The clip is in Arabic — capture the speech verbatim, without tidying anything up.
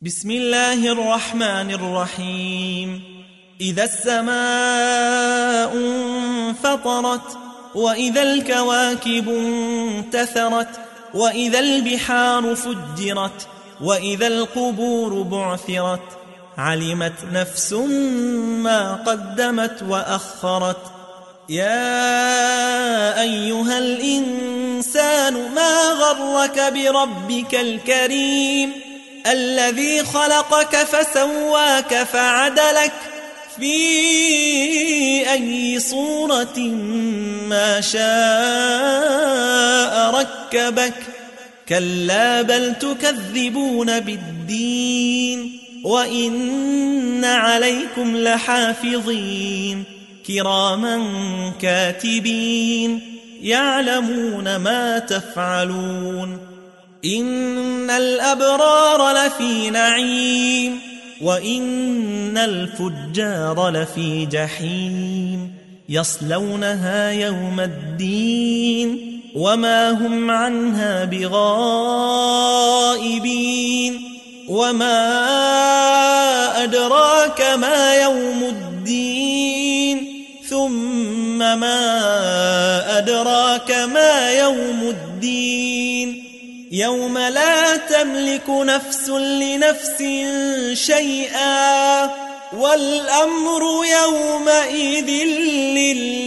بسم الله الرحمن الرحيم. إذا السماء انفطرت، وإذا الكواكب انتثرت، وإذا البحار فجرت، وإذا القبور بعثرت، علمت نفس ما قدمت وأخرت. يا أيها الإنسان ما غرك بربك الكريم الذي خلقك فسواك فعدلك في أي صورة ما شاء ركبك. كلا بل تكذبون بالدين، وإن عليكم لحافظين كراما كاتبين يعلمون ما تفعلون. إن الأبرار لفي نعيم، وإن الفجار لفي جحيم، يصلونها يوم الدين وما هم عنها بغائبين. وما أدراك ما يوم الدين، ثم ما أدراك ما يوم الدين. يوم لا تملك نفس لنفس شيئا، والأمر يومئذ لله.